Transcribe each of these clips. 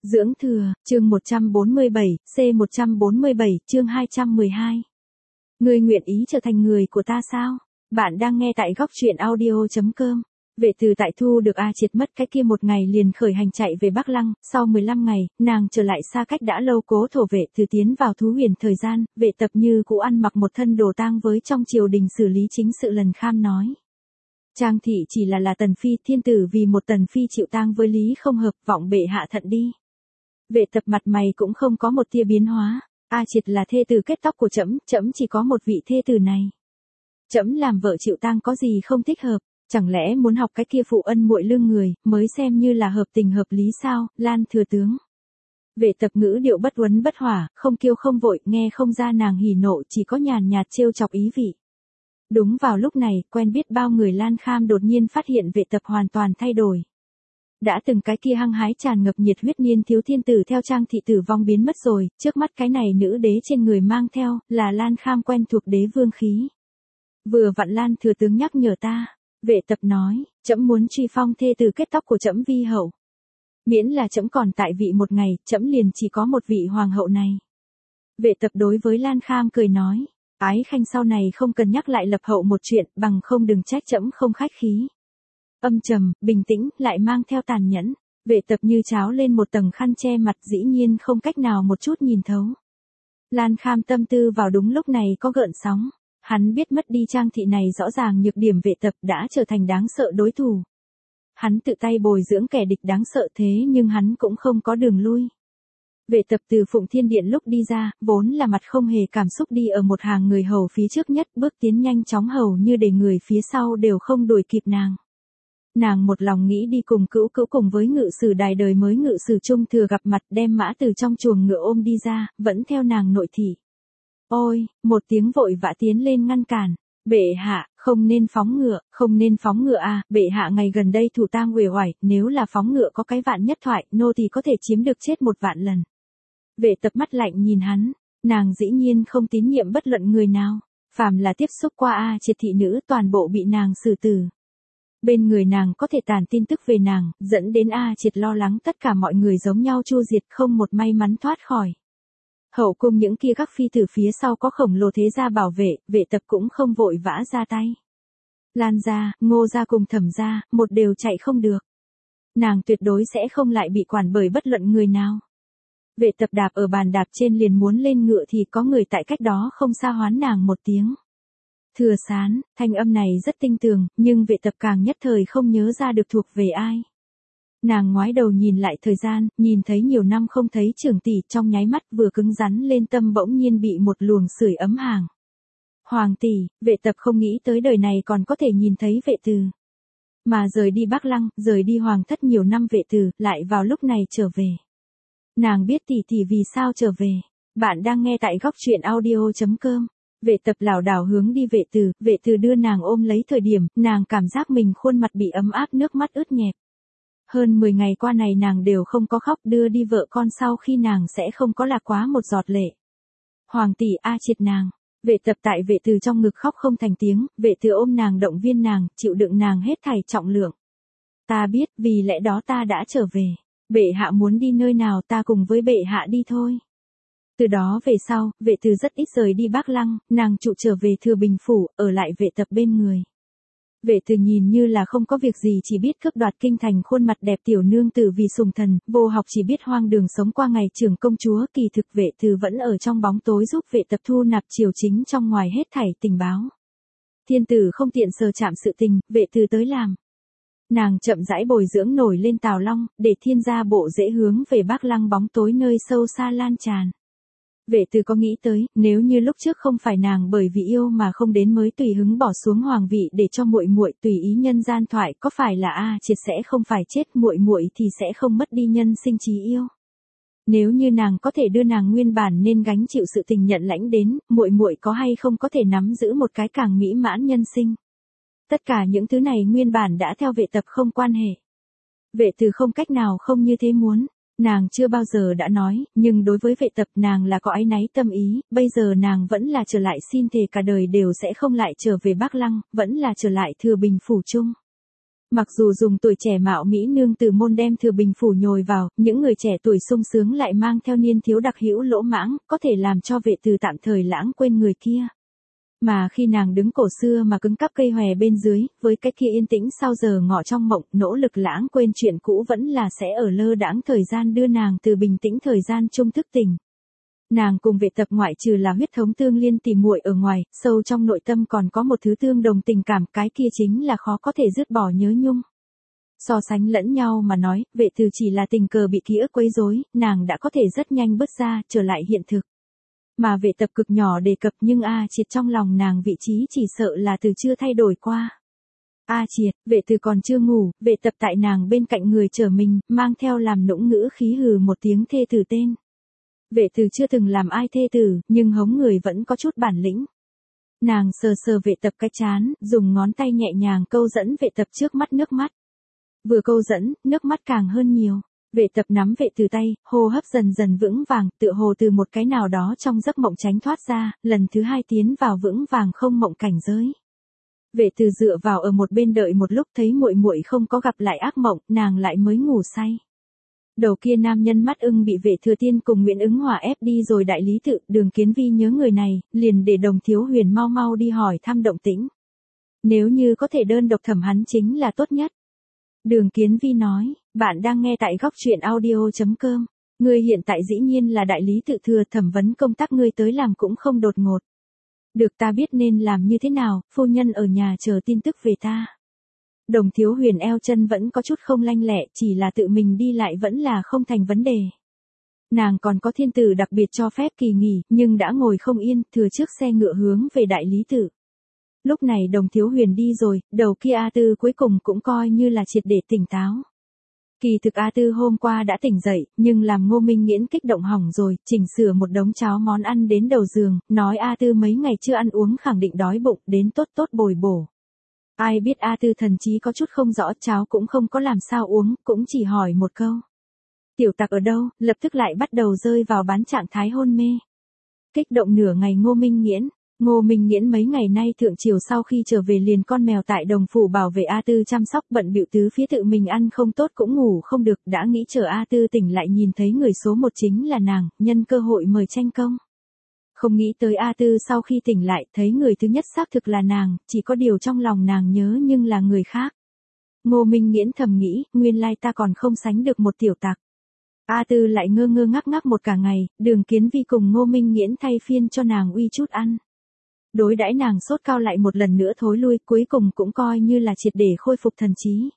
Dưỡng thừa, chương 147, C147, chương 212. Ngươi nguyện ý trở thành người của ta sao? Bạn đang nghe tại góc truyện audio.com. Vệ Từ tại thu được A Triệt mất cái kia một ngày liền khởi hành chạy về Bắc Lăng, sau 15 ngày, nàng trở lại xa cách đã lâu Cố Thổ Vệ Từ tiến vào thú huyền thời gian, Vệ Tập như cũ ăn mặc một thân đồ tang với trong triều đình xử lý chính sự lần kham nói. Trang thị chỉ là tần phi, thiên tử vì một tần phi chịu tang với lý không hợp, vọng bệ hạ thận đi. Vệ Tập mặt mày cũng không có một tia biến hóa, A Triệt là thê tử kết tóc của trẫm, trẫm chỉ có một vị thê tử này. Trẫm làm vợ chịu tang có gì không thích hợp, chẳng lẽ muốn học cái kia phụ ân muội lương người, mới xem như là hợp tình hợp lý sao, Lan thừa tướng. Vệ Tập ngữ điệu bất uốn bất hỏa, không kiêu không vội, nghe không ra nàng hỉ nộ, chỉ có nhàn nhạt trêu chọc ý vị. Đúng vào lúc này, quen biết bao người Lan Kham đột nhiên phát hiện Vệ Tập hoàn toàn thay đổi. Đã từng cái kia hăng hái tràn ngập nhiệt huyết niên thiếu thiên tử theo Trang thị tử vong biến mất rồi, trước mắt cái này nữ đế trên người mang theo, là Lan Kham quen thuộc đế vương khí. Vừa vặn Lan thừa tướng nhắc nhở ta, Vệ Tập nói, trẫm muốn truy phong thê tử kết tóc của trẫm vi hậu. Miễn là trẫm còn tại vị một ngày, trẫm liền chỉ có một vị hoàng hậu này. Vệ Tập đối với Lan Kham cười nói, ái khanh sau này không cần nhắc lại lập hậu một chuyện, bằng không đừng trách trẫm không khách khí. Âm trầm, bình tĩnh, lại mang theo tàn nhẫn, Vệ Tập như tráo lên một tầng khăn che mặt, dĩ nhiên không cách nào một chút nhìn thấu. Lan Kham tâm tư vào đúng lúc này có gợn sóng, hắn biết mất đi Trang thị này rõ ràng nhược điểm Vệ Tập đã trở thành đáng sợ đối thủ. Hắn tự tay bồi dưỡng kẻ địch đáng sợ thế nhưng hắn cũng không có đường lui. Vệ Tập từ Phụng Thiên Điện lúc đi ra, vốn là mặt không hề cảm xúc đi ở một hàng người hầu phía trước nhất, bước tiến nhanh chóng hầu như để người phía sau đều không đuổi kịp nàng. Nàng một lòng nghĩ đi cùng Cữu Cữu cùng với ngự sử đài đời mới ngự sử Trung Thừa gặp mặt, đem mã từ trong chuồng ngựa ôm đi ra, vẫn theo nàng nội thị. Ôi, một tiếng vội vã tiến lên ngăn cản. Bệ hạ, không nên phóng ngựa, không nên phóng ngựa à, bệ hạ ngày gần đây thủ tang uể oải, nếu là phóng ngựa có cái vạn nhất thoại, nô thì có thể chiếm được chết 1 vạn lần. Vệ Tập mắt lạnh nhìn hắn, nàng dĩ nhiên không tín nhiệm bất luận người nào, phàm là tiếp xúc qua A Triệt thị nữ toàn bộ bị nàng xử tử. Bên người nàng có thể tản tin tức về nàng, dẫn đến A Triệt lo lắng tất cả mọi người giống nhau chu diệt, không một may mắn thoát khỏi. Hậu cung những kia các phi tử phía sau có khổng lồ thế gia bảo vệ, Vệ Tập cũng không vội vã ra tay. Lan gia, Ngô gia cùng Thẩm gia, một đều chạy không được. Nàng tuyệt đối sẽ không lại bị quản bởi bất luận người nào. Vệ Tập đạp ở bàn đạp trên liền muốn lên ngựa thì có người tại cách đó không xa hoán nàng một tiếng. Thừa Sán, thanh âm này rất tinh tường, nhưng Vệ Tập càng nhất thời không nhớ ra được thuộc về ai. Nàng ngoái đầu nhìn lại thời gian, nhìn thấy nhiều năm không thấy trưởng tỷ, trong nháy mắt vừa cứng rắn lên tâm bỗng nhiên bị một luồng sưởi ấm hàng. Hoàng tỷ, Vệ Tập không nghĩ tới đời này còn có thể nhìn thấy Vệ Từ. Mà rời đi Bắc Lăng, rời đi hoàng thất nhiều năm Vệ Từ, lại vào lúc này trở về. Nàng biết tỷ tỷ vì sao trở về. Bạn đang nghe tại góc truyện audio.com. Vệ Tập lảo đảo hướng đi Vệ Từ đưa nàng ôm lấy thời điểm, nàng cảm giác mình khuôn mặt bị ấm áp, nước mắt ướt nhẹp. Hơn 10 ngày qua này nàng đều không có khóc, đưa đi vợ con sau khi nàng sẽ không có lạc quá một giọt lệ. Hoàng tỷ, A Triệt nàng. Vệ Tập tại Vệ Từ trong ngực khóc không thành tiếng, Vệ Từ ôm nàng động viên nàng, chịu đựng nàng hết thảy trọng lượng. Ta biết, vì lẽ đó ta đã trở về. Bệ hạ muốn đi nơi nào ta cùng với bệ hạ đi thôi. Từ đó về sau, Vệ Từ rất ít rời đi Bắc Lăng, nàng trụ trở về Thừa Bình phủ, ở lại Vệ Tập bên người. Vệ Từ nhìn như là không có việc gì, chỉ biết cướp đoạt kinh thành khuôn mặt đẹp tiểu nương tử vì sùng thần, vô học chỉ biết hoang đường sống qua ngày trưởng công chúa, kỳ thực Vệ Từ vẫn ở trong bóng tối giúp Vệ Tập thu nạp triều chính trong ngoài hết thảy tình báo. Thiên tử không tiện sờ chạm sự tình, Vệ Từ tới làm. Nàng chậm rãi bồi dưỡng nổi lên Tào Long, để thiên gia bộ dễ hướng về Bắc Lăng bóng tối nơi sâu xa lan tràn. Vệ Từ có nghĩ tới, nếu như lúc trước không phải nàng bởi vì yêu mà không đến mới tùy hứng bỏ xuống hoàng vị để cho muội muội tùy ý nhân gian thoại, có phải là A Triệt sẽ không phải chết, muội muội thì sẽ không mất đi nhân sinh trí yêu. Nếu như nàng có thể đưa nàng nguyên bản nên gánh chịu sự tình nhận lãnh đến, muội muội có hay không có thể nắm giữ một cái càng mỹ mãn nhân sinh. Tất cả những thứ này nguyên bản đã theo Vệ Tập không quan hệ. Vệ Từ không cách nào không như thế muốn. Nàng chưa bao giờ đã nói, nhưng đối với Vệ Tập nàng là có áy náy tâm ý, bây giờ nàng vẫn là trở lại, xin thề cả đời đều sẽ không lại trở về Bắc Lăng, vẫn là trở lại Thừa Bình phủ chung. Mặc dù dùng tuổi trẻ mạo mỹ nương từ môn đem thừa bình phủ nhồi vào, những người trẻ tuổi sung sướng lại mang theo niên thiếu đặc hữu lỗ mãng, có thể làm cho Vệ Từ tạm thời lãng quên người kia. Mà khi nàng đứng cổ xưa mà cứng cắp cây hòe bên dưới, với cái kia yên tĩnh sau giờ ngọ trong mộng, nỗ lực lãng quên chuyện cũ vẫn là sẽ ở lơ đãng thời gian đưa nàng từ bình tĩnh thời gian trung thức tỉnh. Nàng cùng Vệ Tập ngoại trừ là huyết thống tương liên tỉ muội ở ngoài, sâu trong nội tâm còn có một thứ tương đồng tình cảm, cái kia chính là khó có thể dứt bỏ nhớ nhung. So sánh lẫn nhau mà nói, Vệ Từ chỉ là tình cờ bị ký ức quấy rối, nàng đã có thể rất nhanh bứt ra, trở lại hiện thực. Mà Vệ Tập cực nhỏ đề cập nhưng A Triệt trong lòng nàng vị trí chỉ sợ là từ chưa thay đổi qua. A Triệt, Vệ Từ còn chưa ngủ, Vệ Tập tại nàng bên cạnh người chờ mình, mang theo làm nũng ngữ khí hừ một tiếng thê tử tên. Vệ Từ chưa từng làm ai thê tử, nhưng hống người vẫn có chút bản lĩnh. Nàng sờ sờ Vệ Tập cái trán, dùng ngón tay nhẹ nhàng câu dẫn Vệ Tập trước mắt nước mắt. Vừa câu dẫn, nước mắt càng hơn nhiều. Vệ Tập nắm Vệ Từ tay, hô hấp dần dần vững vàng, tựa hồ từ một cái nào đó trong giấc mộng tránh thoát ra, lần thứ hai tiến vào vững vàng không mộng cảnh giới. Vệ Từ dựa vào ở một bên đợi một lúc, thấy muội muội không có gặp lại ác mộng, nàng lại mới ngủ say. Đầu kia nam nhân mắt ưng bị Vệ Thừa Tiên cùng Nguyễn Ứng Hòa ép đi rồi đại lý tự, Đường Kiến Vi nhớ người này, liền để Đồng Thiếu Huyền mau mau đi hỏi thăm động tĩnh. Nếu như có thể đơn độc thẩm hắn chính là tốt nhất. Đường Kiến Vi nói, bạn đang nghe tại góc truyện audio.com. Ngươi hiện tại dĩ nhiên là đại lý tự thừa, thẩm vấn công tác ngươi tới làm cũng không đột ngột. Được, ta biết nên làm như thế nào, phu nhân ở nhà chờ tin tức về ta. Đồng Thiếu Huyền eo chân vẫn có chút không lanh lẹ, chỉ là tự mình đi lại vẫn là không thành vấn đề. Nàng còn có thiên tử đặc biệt cho phép kỳ nghỉ, nhưng đã ngồi không yên, thừa trước xe ngựa hướng về đại lý tự. Lúc này Đồng Thiếu Huyền đi rồi, đầu kia A Tư cuối cùng cũng coi như là triệt để tỉnh táo. Kỳ thực A Tư hôm qua đã tỉnh dậy, nhưng làm Ngô Minh Nghiễn kích động hỏng rồi, chỉnh sửa một đống cháo món ăn đến đầu giường, nói A Tư mấy ngày chưa ăn uống khẳng định đói bụng, đến tốt tốt bồi bổ. Ai biết A Tư thần trí có chút không rõ, cháo cũng không có làm sao uống, cũng chỉ hỏi một câu. Tiểu Tặc ở đâu, lập tức lại bắt đầu rơi vào bán trạng thái hôn mê. Kích động nửa ngày Ngô Minh Nghiễn mấy ngày nay thượng triều sau khi trở về liền con mèo tại đồng phủ bảo vệ A Tư chăm sóc, bận bịu tứ phía, tự mình ăn không tốt cũng ngủ không được, đã nghĩ chờ A Tư tỉnh lại nhìn thấy người số một chính là nàng, nhân cơ hội mời tranh công. Không nghĩ tới A Tư sau khi tỉnh lại thấy người thứ nhất xác thực là nàng, chỉ có điều trong lòng nàng nhớ nhưng là người khác. Ngô Minh Nghiễn thầm nghĩ, nguyên lai ta còn không sánh được một tiểu tặc. A Tư lại ngơ ngơ ngác ngác một cả ngày, Đường Kiến Vi cùng Ngô Minh Nghiễn thay phiên cho nàng uy chút ăn. Đối đãi nàng sốt cao lại một lần nữa thối lui, cuối cùng cũng coi như là triệt để khôi phục thần trí.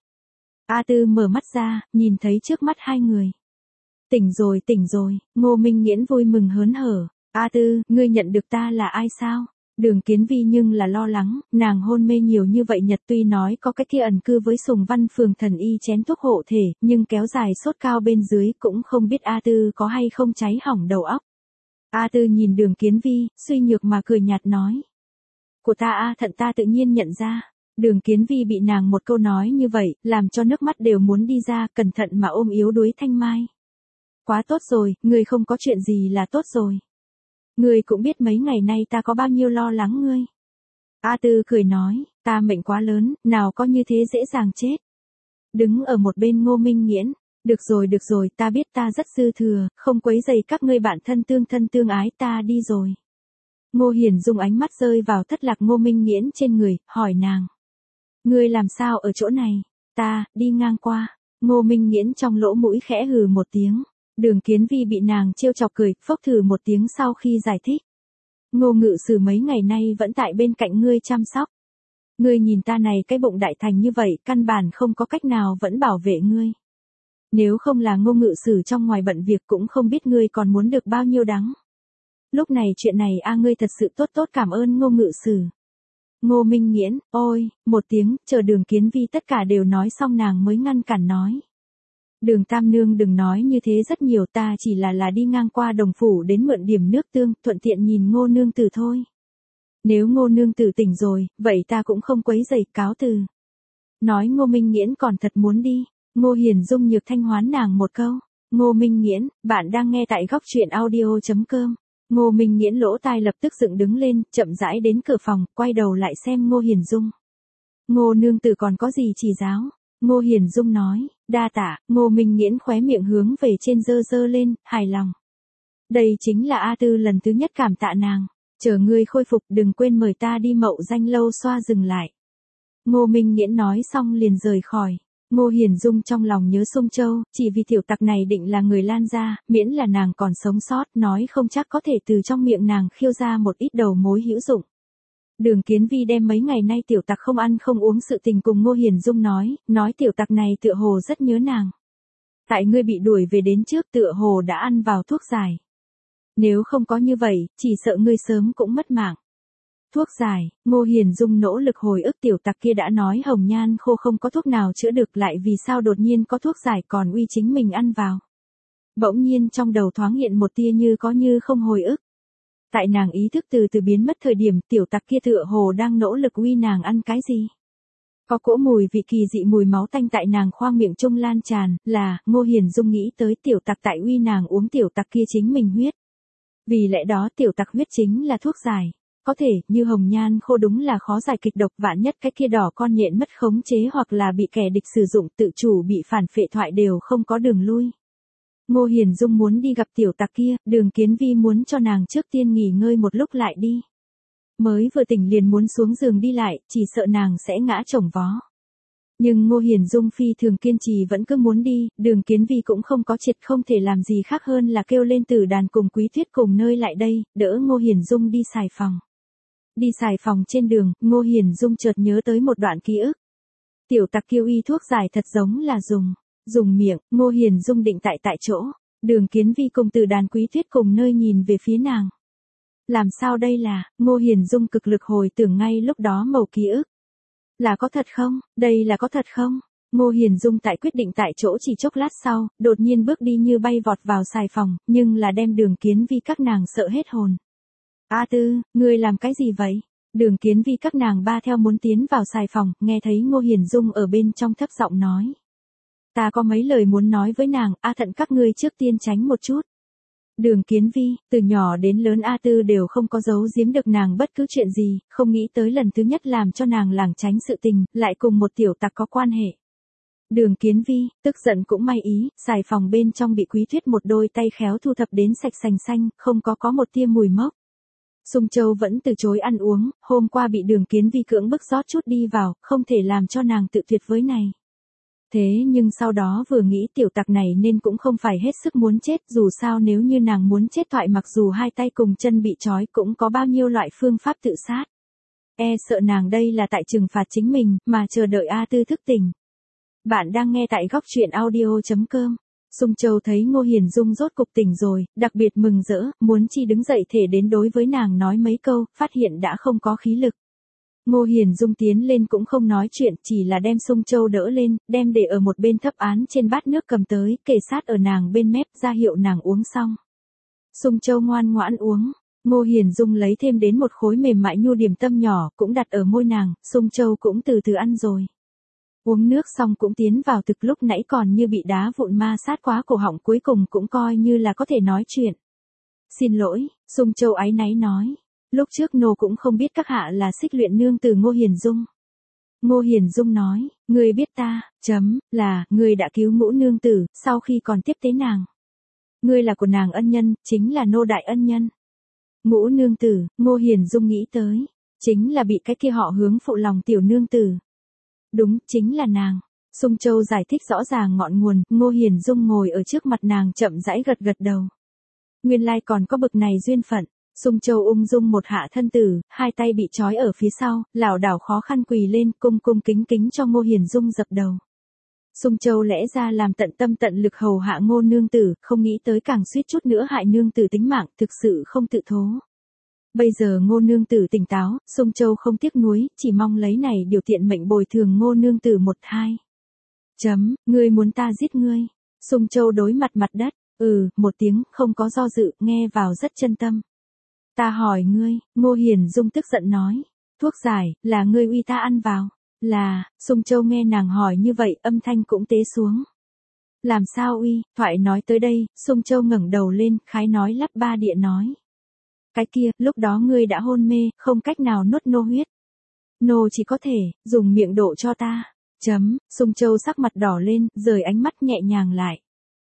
A Tư mở mắt ra, nhìn thấy trước mắt hai người. Tỉnh rồi, Ngô Minh Nghiễn vui mừng hớn hở. A Tư, ngươi nhận được ta là ai sao? Đường Kiến Vi nhưng là lo lắng, nàng hôn mê nhiều như vậy nhật, tuy nói có cái kia ẩn cư với Sùng Văn Phường thần y chén thuốc hộ thể, nhưng kéo dài sốt cao bên dưới cũng không biết A Tư có hay không cháy hỏng đầu óc. A Tư nhìn Đường Kiến Vi, suy nhược mà cười nhạt nói. Của ta A Thận ta tự nhiên nhận ra. Đường Kiến Vi bị nàng một câu nói như vậy, làm cho nước mắt đều muốn đi ra, cẩn thận mà ôm yếu đuối Thanh Mai. Quá tốt rồi, ngươi không có chuyện gì là tốt rồi. Ngươi cũng biết mấy ngày nay ta có bao nhiêu lo lắng ngươi. A Tư cười nói, ta mệnh quá lớn, nào có như thế dễ dàng chết. Đứng ở một bên Ngô Minh Nghiễn, được rồi, ta biết ta rất dư thừa, không quấy rầy các ngươi bạn thân tương ái, ta đi rồi. Ngô Hiền Dung ánh mắt rơi vào thất lạc Ngô Minh Nghiễn trên người, hỏi nàng. Ngươi làm sao ở chỗ này? Ta, đi ngang qua. Ngô Minh Nghiễn trong lỗ mũi khẽ hừ một tiếng. Đường Kiến Vi bị nàng trêu chọc cười, phốc thử một tiếng sau khi giải thích. Ngô Ngự Sử mấy ngày nay vẫn tại bên cạnh ngươi chăm sóc. Ngươi nhìn ta này cái bụng đại thành như vậy, căn bản không có cách nào vẫn bảo vệ ngươi. Nếu không là Ngô Ngự Sử trong ngoài bận việc cũng không biết ngươi còn muốn được bao nhiêu đắng. Lúc này chuyện này ngươi thật sự tốt cảm ơn Ngô Ngự Sử. Ngô Minh Nghiễn, ôi, một tiếng, chờ Đường Kiến Vi tất cả đều nói xong nàng mới ngăn cản nói. Đường Tam Nương đừng nói như thế, rất nhiều, ta chỉ là đi ngang qua đồng phủ đến mượn điểm nước tương, thuận tiện nhìn Ngô Nương Tử thôi. Nếu Ngô Nương Tử tỉnh rồi, vậy ta cũng không quấy rầy, cáo từ. Nói Ngô Minh Nghiễn còn thật muốn đi, Ngô Hiền Dung nhược thanh hoán nàng một câu. Ngô Minh Nghiễn, bạn đang nghe tại góc truyện audio.com. Ngô Minh Nghiễn lỗ tai lập tức dựng đứng lên, chậm rãi đến cửa phòng, quay đầu lại xem Ngô Hiền Dung. Ngô Nương Tử còn có gì chỉ giáo? Ngô Hiền Dung nói, đa tạ. Ngô Minh Nghiễn khóe miệng hướng về trên giơ giơ lên, hài lòng. Đây chính là A Tư lần thứ nhất cảm tạ nàng. Chờ ngươi khôi phục đừng quên mời ta đi Mậu Danh lâu xoa dừng lại. Ngô Minh Nghiễn nói xong liền rời khỏi. Ngô Hiền Dung trong lòng nhớ Sung Châu, chỉ vì tiểu tặc này định là người Lan gia, miễn là nàng còn sống sót, nói không chắc có thể từ trong miệng nàng khiêu ra một ít đầu mối hữu dụng. Đường Kiến Vi đem mấy ngày nay tiểu tặc không ăn không uống sự tình cùng Ngô Hiền Dung nói tiểu tặc này tựa hồ rất nhớ nàng. Tại ngươi bị đuổi về đến trước tựa hồ đã ăn vào thuốc giải. Nếu không có như vậy, chỉ sợ ngươi sớm cũng mất mạng. Thuốc giải, Ngô Hiền Dung nỗ lực hồi ức tiểu tặc kia đã nói hồng nhan khô không có thuốc nào chữa được lại vì sao đột nhiên có thuốc giải còn uy chính mình ăn vào. Bỗng nhiên trong đầu thoáng hiện một tia như có như không hồi ức. Tại nàng ý thức từ từ biến mất thời điểm tiểu tặc kia tựa hồ đang nỗ lực uy nàng ăn cái gì. Có cỗ mùi vị kỳ dị mùi máu tanh tại nàng khoang miệng trung lan tràn, là, Ngô Hiền Dung nghĩ tới tiểu tặc tại uy nàng uống tiểu tặc kia chính mình huyết. Vì lẽ đó tiểu tặc huyết chính là thuốc giải. Có thể, như hồng nhan khô đúng là khó giải kịch độc vạn nhất cái kia đỏ con nhện mất khống chế hoặc là bị kẻ địch sử dụng tự chủ bị phản phệ thoại đều không có đường lui. Ngô Hiền Dung muốn đi gặp tiểu tặc kia, Đường Kiến Vi muốn cho nàng trước tiên nghỉ ngơi một lúc lại đi. Mới vừa tỉnh liền muốn xuống giường đi lại, chỉ sợ nàng sẽ ngã chồng vó. Nhưng Ngô Hiền Dung phi thường kiên trì vẫn cứ muốn đi, Đường Kiến Vi cũng không có triệt không thể làm gì khác hơn là kêu lên Tử Đàn cùng Quý Tuyết cùng nơi lại đây, đỡ Ngô Hiền Dung đi xài phòng. Đi xài phòng trên đường, Ngô Hiền Dung chợt nhớ tới một đoạn ký ức. Tiểu tặc kiêu y thuốc giải thật giống là dùng miệng, Ngô Hiền Dung định tại chỗ, Đường Kiến Vi cùng Tử Đàn Quý Tuyết cùng nơi nhìn về phía nàng. Làm sao đây là, Ngô Hiền Dung cực lực hồi tưởng ngay lúc đó mẩu ký ức. Là có thật không, đây là có thật không? Ngô Hiền Dung tại quyết định tại chỗ chỉ chốc lát sau, đột nhiên bước đi như bay vọt vào xài phòng, nhưng là đem Đường Kiến Vi các nàng sợ hết hồn. A Tư, ngươi làm cái gì vậy? Đường Kiến Vi các nàng ba theo muốn tiến vào xài phòng, nghe thấy Ngô Hiền Dung ở bên trong thấp giọng nói. Ta có mấy lời muốn nói với nàng, A Thận các ngươi trước tiên tránh một chút. Đường Kiến Vi, từ nhỏ đến lớn A Tư đều không có giấu giếm được nàng bất cứ chuyện gì, không nghĩ tới lần thứ nhất làm cho nàng lảng tránh sự tình, lại cùng một tiểu tặc có quan hệ. Đường Kiến Vi, tức giận cũng may ý, xài phòng bên trong bị Quý Tuyết một đôi tay khéo thu thập đến sạch sành xanh, không có một tia mùi mốc. Sung Châu vẫn từ chối ăn uống, hôm qua bị Đường Kiến Vi cưỡng bức rót chút đi vào, không thể làm cho nàng tự tuyệt với này. Thế nhưng sau đó vừa nghĩ tiểu tặc này nên cũng không phải hết sức muốn chết, dù sao nếu như nàng muốn chết thoại mặc dù hai tay cùng chân bị trói cũng có bao nhiêu loại phương pháp tự sát. Sợ nàng đây là tại trừng phạt chính mình, mà chờ đợi A Tư thức tỉnh. Bạn đang nghe tại góc truyện audio.com. Sung Châu thấy Ngô Hiền Dung rốt cục tỉnh rồi, đặc biệt mừng rỡ, muốn chi đứng dậy thể đến đối với nàng nói mấy câu, phát hiện đã không có khí lực. Ngô Hiền Dung tiến lên cũng không nói chuyện, chỉ là đem Sung Châu đỡ lên, đem để ở một bên thấp án trên bát nước cầm tới, kề sát ở nàng bên mép, ra hiệu nàng uống xong. Sung Châu ngoan ngoãn uống, Ngô Hiền Dung lấy thêm đến một khối mềm mại nhu điểm tâm nhỏ, cũng đặt ở môi nàng, Sung Châu cũng từ từ ăn rồi. Uống nước xong cũng tiến vào thực lúc nãy còn như bị đá vụn ma sát quá cổ họng cuối cùng cũng coi như là có thể nói chuyện. Xin lỗi, Sung Châu áy náy nói. Lúc trước nô cũng không biết các hạ là Xích Luyện nương từ Ngô Hiền Dung. Ngô Hiền Dung nói, ngươi biết ta, là, ngươi đã cứu Ngũ nương tử, sau khi còn tiếp tế nàng. Ngươi là của nàng ân nhân, chính là nô đại ân nhân. Ngũ nương tử, Ngô Hiền Dung nghĩ tới, chính là bị cái kia họ hướng phụ lòng tiểu nương tử. Đúng, chính là nàng. Sung Châu giải thích rõ ràng ngọn nguồn, Ngô Hiền Dung ngồi ở trước mặt nàng chậm rãi gật đầu. Nguyên lai còn có bực này duyên phận. Sung Châu ung dung một hạ thân tử, hai tay bị trói ở phía sau, lảo đảo khó khăn quỳ lên, cung kính cho Ngô Hiền Dung dập đầu. Sung Châu lẽ ra làm tận tâm tận lực hầu hạ Ngô nương tử, không nghĩ tới càng suýt chút nữa hại nương tử tính mạng, thực sự không tự thố. Bây giờ Ngô nương tử tỉnh táo, Sung Châu không tiếc nuối, chỉ mong lấy này điều tiện mệnh bồi thường Ngô nương tử một hai. Ngươi muốn ta giết ngươi. Sung Châu đối mặt đất, một tiếng, không có do dự, nghe vào rất chân tâm. Ta hỏi ngươi, Ngô Hiền Dung tức giận nói. Thuốc giải, là ngươi uy ta ăn vào. Là, Sung Châu nghe nàng hỏi như vậy, âm thanh cũng tế xuống. Làm sao uy, thoại nói tới đây, Sung Châu ngẩng đầu lên, khái nói lắp ba địa nói. Cái kia, lúc đó ngươi đã hôn mê, không cách nào nuốt nô huyết. Nô chỉ có thể, dùng miệng đổ cho ta. Sung Châu sắc mặt đỏ lên, rời ánh mắt nhẹ nhàng lại.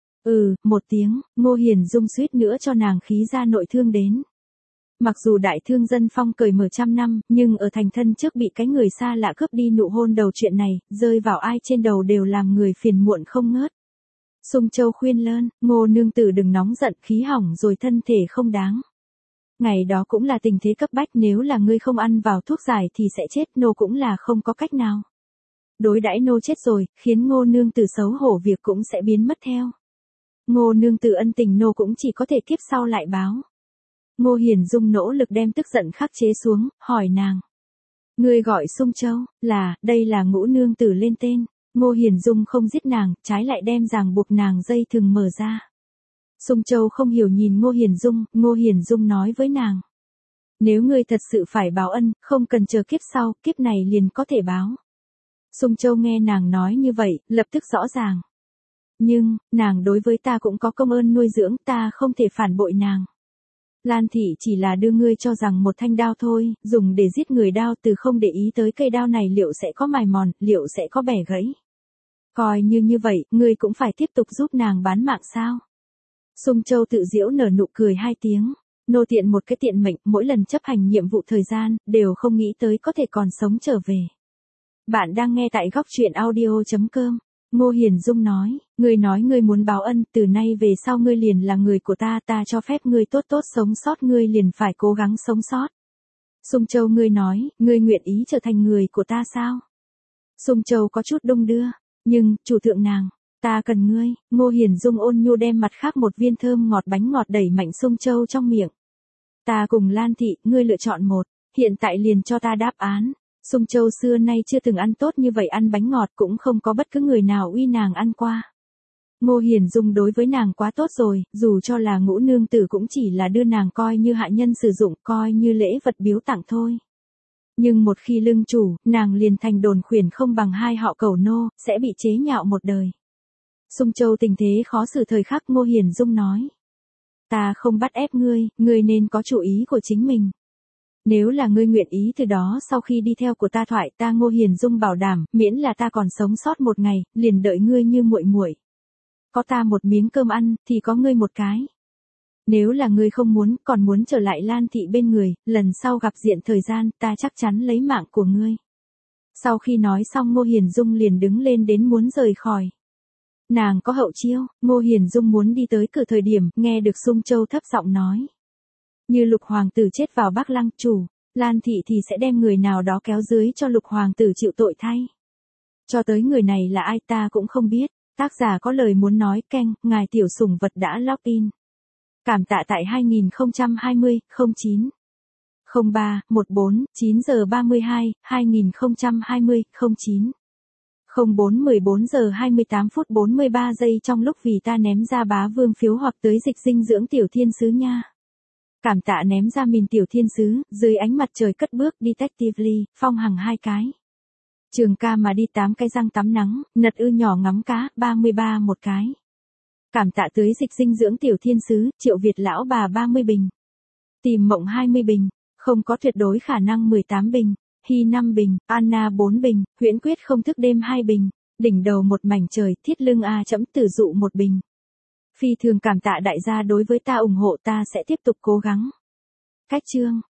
Một tiếng, Ngô Hiền Dung suýt nữa cho nàng khí ra nội thương đến. Mặc dù đại thương dân phong cởi mở trăm năm, nhưng ở thành thân trước bị cái người xa lạ cướp đi nụ hôn đầu chuyện này, rơi vào ai trên đầu đều làm người phiền muộn không ngớt. Sung Châu khuyên lơn, Ngô nương tử đừng nóng giận, khí hỏng rồi thân thể không đáng. Ngày đó cũng là tình thế cấp bách, nếu là ngươi không ăn vào thuốc giải thì sẽ chết, nô cũng là không có cách nào. Đối đãi nô chết rồi, khiến Ngô nương tử xấu hổ việc cũng sẽ biến mất theo. Ngô nương tử ân tình nô cũng chỉ có thể kiếp sau lại báo. Ngô Hiền Dung nỗ lực đem tức giận khắc chế xuống, hỏi nàng. Ngươi gọi Sung Châu, đây là Ngũ nương tử lên tên. Ngô Hiền Dung không giết nàng, trái lại đem ràng buộc nàng dây thừng mở ra. Sung Châu không hiểu nhìn Ngô Hiền Dung nói với nàng. Nếu ngươi thật sự phải báo ân, không cần chờ kiếp sau, kiếp này liền có thể báo. Sung Châu nghe nàng nói như vậy, lập tức rõ ràng. Nhưng, nàng đối với ta cũng có công ơn nuôi dưỡng, ta không thể phản bội nàng. Lan thị chỉ là đưa ngươi cho rằng một thanh đao thôi, dùng để giết người, đao từ không để ý tới cây đao này liệu sẽ có mài mòn, liệu sẽ có bẻ gãy. Coi như vậy, ngươi cũng phải tiếp tục giúp nàng bán mạng sao? Sung Châu tự giễu nở nụ cười hai tiếng. Nô tiện một cái tiện mệnh, mỗi lần chấp hành nhiệm vụ thời gian, đều không nghĩ tới có thể còn sống trở về. Bạn đang nghe tại góc truyện audio.com. Ngô Hiền Dung nói ngươi muốn báo ân, từ nay về sau ngươi liền là người của ta, ta cho phép ngươi tốt tốt sống sót, ngươi liền phải cố gắng sống sót. Sung Châu ngươi nói, ngươi nguyện ý trở thành người của ta sao? Sung Châu có chút đung đưa, nhưng, chủ thượng nàng, ta cần ngươi. Ngô Hiền Dung ôn nhu đem mặt khác một viên thơm ngọt bánh ngọt đẩy mạnh Sung Châu trong miệng. Ta cùng Lan thị, ngươi lựa chọn một, hiện tại liền cho ta đáp án. Sung Châu xưa nay chưa từng ăn tốt như vậy, ăn bánh ngọt cũng không có bất cứ người nào uy nàng ăn qua. Ngô Hiền Dung đối với nàng quá tốt rồi, dù cho là Ngũ nương tử cũng chỉ là đưa nàng coi như hạ nhân sử dụng, coi như lễ vật biếu tặng thôi. Nhưng một khi lưng chủ, nàng liền thành đồn khuyển không bằng hai họ cẩu nô, sẽ bị chế nhạo một đời. Sung Châu tình thế khó xử thời khắc, Ngô Hiền Dung nói. Ta không bắt ép ngươi, ngươi nên có chủ ý của chính mình. Nếu là ngươi nguyện ý từ đó sau khi đi theo của ta thoại, ta Ngô Hiền Dung bảo đảm, miễn là ta còn sống sót một ngày, liền đợi ngươi như muội muội. Có ta một miếng cơm ăn, thì có ngươi một cái. Nếu là ngươi không muốn, còn muốn trở lại Lan thị bên người, lần sau gặp diện thời gian, ta chắc chắn lấy mạng của ngươi. Sau khi nói xong, Ngô Hiền Dung liền đứng lên đến muốn rời khỏi. Nàng có hậu chiêu. Ngô Hiền Dung muốn đi tới cửa thời điểm, nghe được Sung Châu thấp giọng nói. Như Lục hoàng tử chết vào Bắc Lăng, chủ, Lan thị thì sẽ đem người nào đó kéo dưới cho Lục hoàng tử chịu tội thay. Cho tới người này là ai ta cũng không biết. Tác giả có lời muốn nói, keng, ngài tiểu sủng vật đã login. Cảm tạ tại 2020, 09. 03, 14, 9 giờ 32, 2020, 09. 04, 14 giờ 28 phút 43 giây trong lúc vì ta ném ra bá vương phiếu hoặc tới dịch dinh dưỡng tiểu thiên sứ nha. Cảm tạ ném ra mình tiểu thiên sứ, dưới ánh mặt trời cất bước detectively, Phong Hằng 2 cái. Trường ca mà đi 8 cái răng tắm nắng, nật ư nhỏ ngắm cá, 33 một cái. Cảm tạ tới dịch dinh dưỡng tiểu thiên sứ, Triệu Việt lão bà 30 bình. Tìm mộng 20 bình, không có tuyệt đối khả năng 18 bình, Hy 5 bình, Anna 4 bình, huyễn quyết không thức đêm 2 bình, đỉnh đầu một mảnh trời, thiết lưng A chấm tử dụ 1 bình. Phi thường cảm tạ đại gia đối với ta ủng hộ, ta sẽ tiếp tục cố gắng. Cách chương.